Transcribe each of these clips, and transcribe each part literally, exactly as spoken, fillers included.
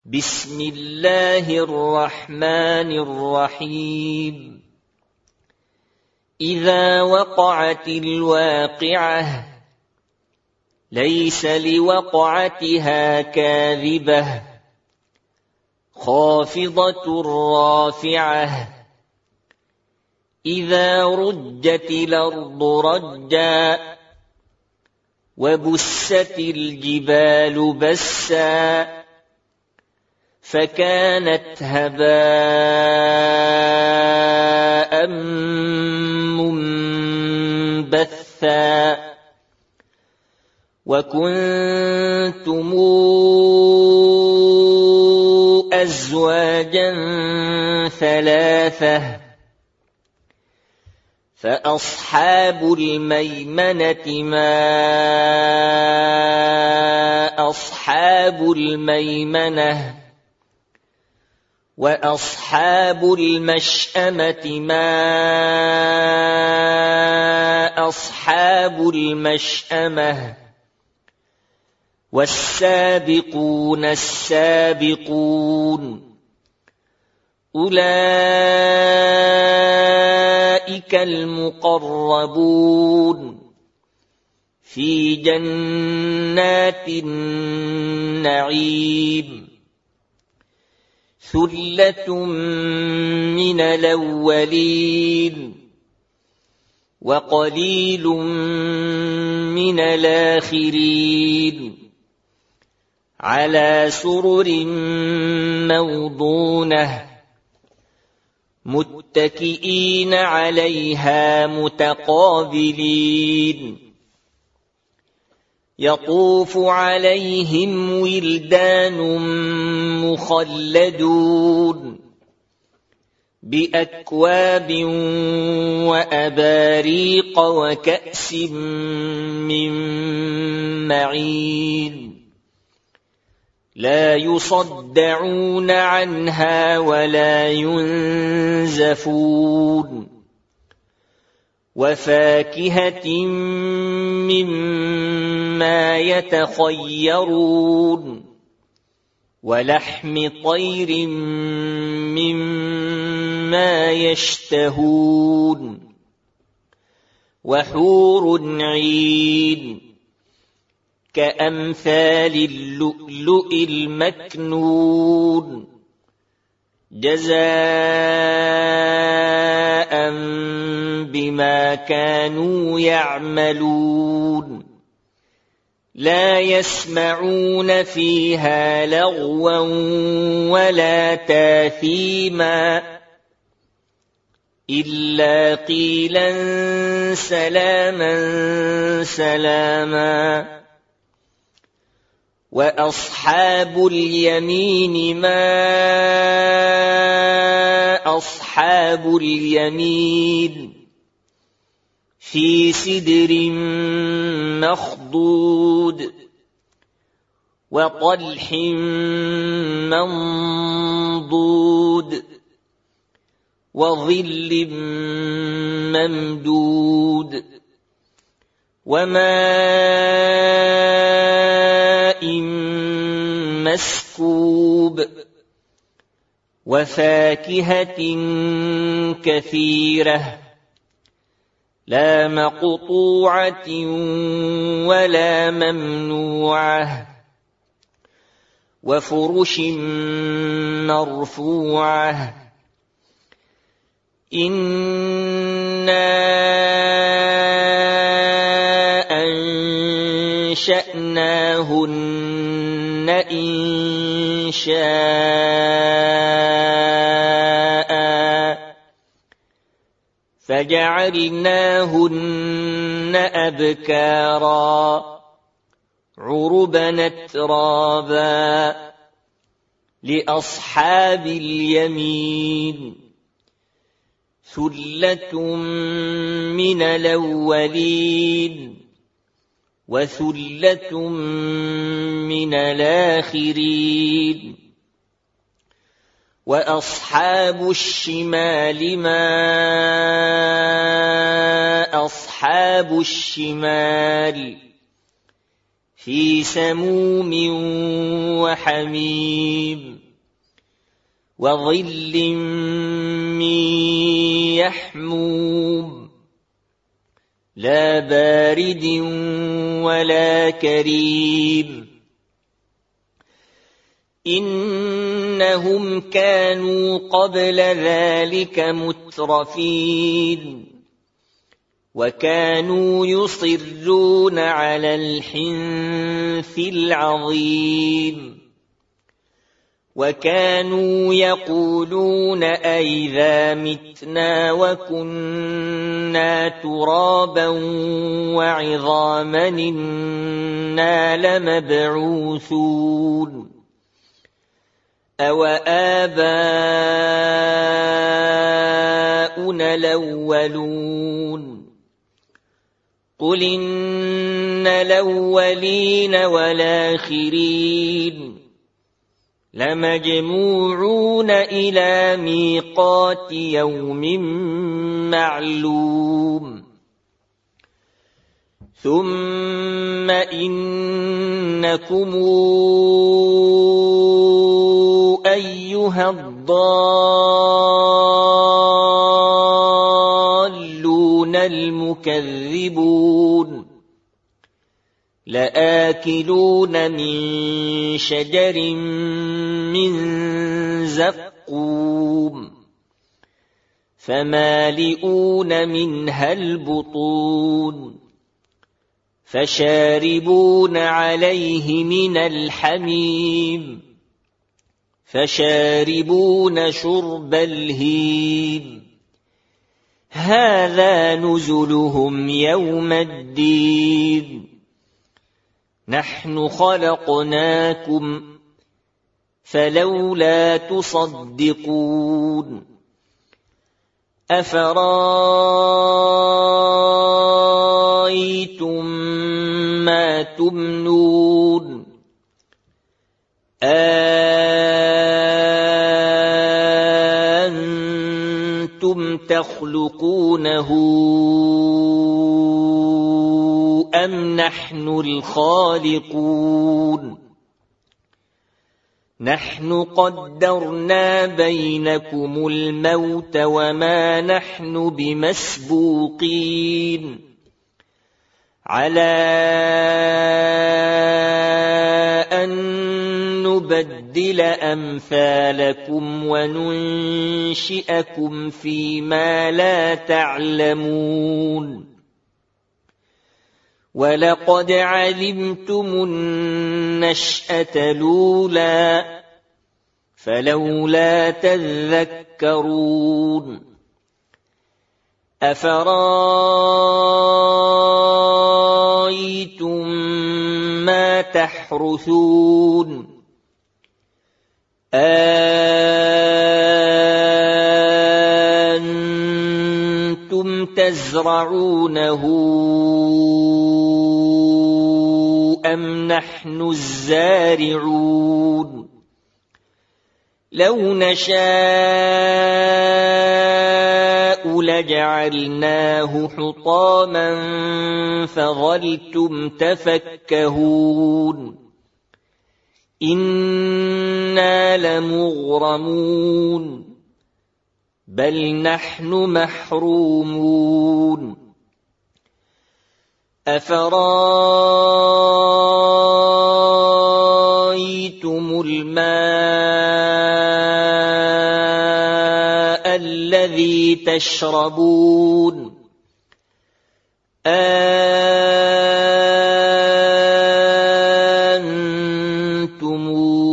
بسم الله الرحمن الرحيم إذا وقعت الواقعة ليس لوقعتها كاذبة خافضة رافعة إذا رجت الأرض رجا وبست الجبال بسا فكانت هباء منبثا وكنتم أزواجا ثلاثة فأصحاب الميمنة ما أصحاب الميمنة وأصحاب المشأمة ما أصحاب المشأمة والسابقون السابقون أولئك المقربون في جنات النعيم ثلة من الأولين وقليل من الآخرين على سرر موضونة متكئين عليها متقابلين يطوف عليهم ولدان مخلدون بأكواب وأباريق وكأس من معين لا يصدعون عنها ولا ينزفون وفاكهة مما يتخيرون ولحم طير مما يشتهون وحور عين كأمثال اللؤلؤ المكنون جزاء بما كانوا يعملون لا يسمعون فيها لغوا ولا تاثيما إلا قيلا سلاما سلاما وأصحاب اليمين ما أصحاب اليمين في سدر مخضود وطلح منضود وظل ممدود وماء مسكوب وفاكهة كثيرة لا مقطوعة ولا ممنوعة وفرش مرفوعة إنا أنشأناهن إنشاء فجعلناهن أبكارا عربا أترابا لأصحاب اليمين ثلة من الأولين وثلة من الآخرين وأصحاب الشمال ما أصحاب الشمال في سموم وحميم وظل من يحموم لا بارد ولا كريم إنهم كانوا قبل ذلك مترفين وكانوا يصرون على الحنث العظيم وكانوا يقولون أئذا متنا وكنا ترابا وعظاما إنا لمبعوثون أو آباؤنا الأولون قل إن الأولين والآخرين لمجموعون إلى ميقات يوم معلوم ثم إنكم أيها الضالون المكذبون لآكلون من شجر من زقوم فمالئون منها البطون فشاربون عليه من الحميم فشاربون شرب الهيم هذا نزلهم يوم الدين نحن خلقناكم فلولا تصدقون أفرأيتم ما تمنون أأنتم تخلقونه أم نحن الخالقون نحن قدرنا بينكم الموت وما نحن بمسبوقين على أن نبدل أمثالكم وننشئكم فيما لا تعلمون ولقد علمتم النشأة الأولى فلولا تذكرون أفرأيتم ما تحرثون أأنتم تزرعونه أم نحن الزارعون لو نشاء لجعلناه حطاما فظلتم تفكهون إنا لمغرمون بل نحن محرومون أفرأيتم الماء الذي تشربون أأنتم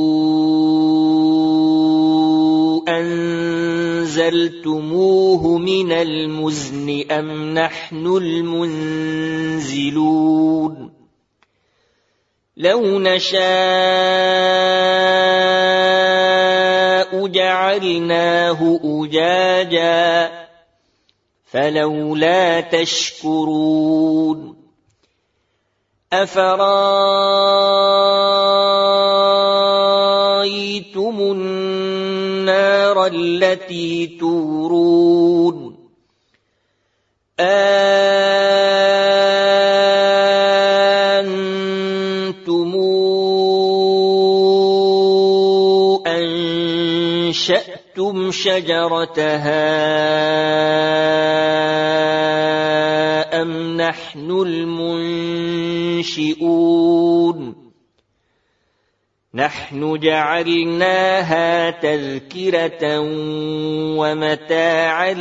أنزلتموه من المزن أم نحن المنزلون لو نشاء جعلناه أجاجا فلولا تشكرون أفرأيتم النار التي تورون أأنتم أنشأتم شجرتها أم نحن المنشئون نحن جعلناها تذكرة ومتاعا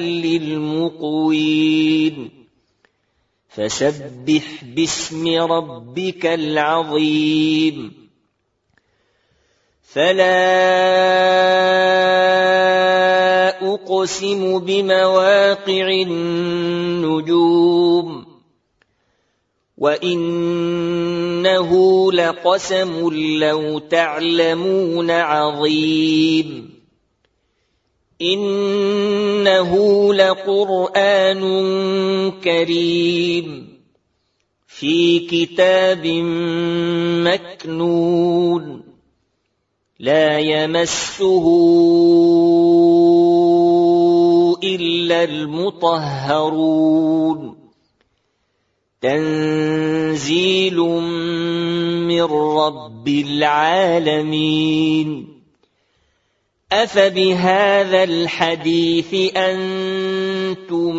للمقوين فسبح باسم ربك العظيم فلا أقسم بمواقع النجوم وإنه لقسم لو تعلمون عظيم إنه لقرآن كريم في كتاب مكنون لا يمسه إلا المطهرون تنزيل من رب العالمين أفبهذا الحديث أنتم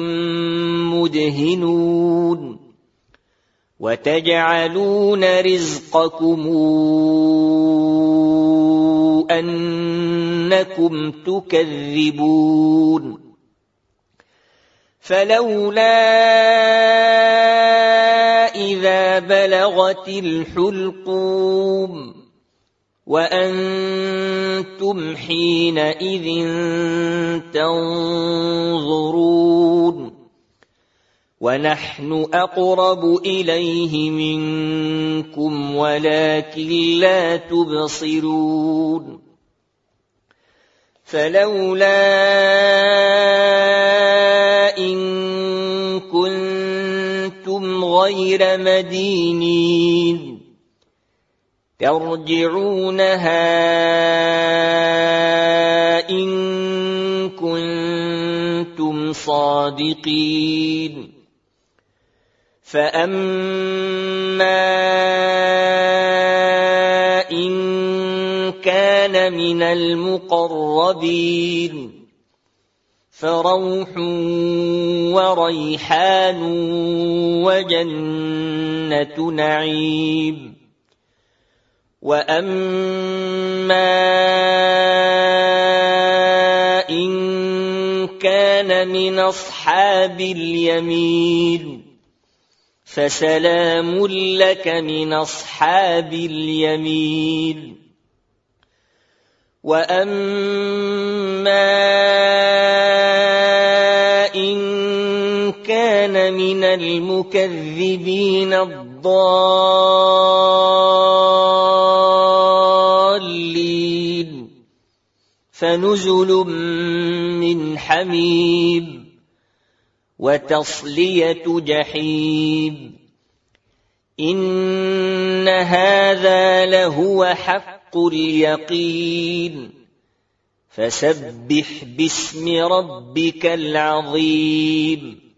مدهنون وتجعلون رزقكم أنكم تكذبون فلولا إذا بلغت الحلقوم وأنتم حينئذ تنظرون ونحن أقرب إليه منكم ولكن لا تبصرون فلولا إن كنتم غير مدينين ترجعونها إن كنتم صادقين فأما إن كان من المقربين فروح وريحان وجنة نعيم وأما إن كان من أصحاب اليمين فسلام لك من أصحاب اليمين وأما إن كان من المكذبين الضالين فنزل من حميم وتصلية جحيم إن هذا لهو حق اليقين فسبح باسم ربك العظيم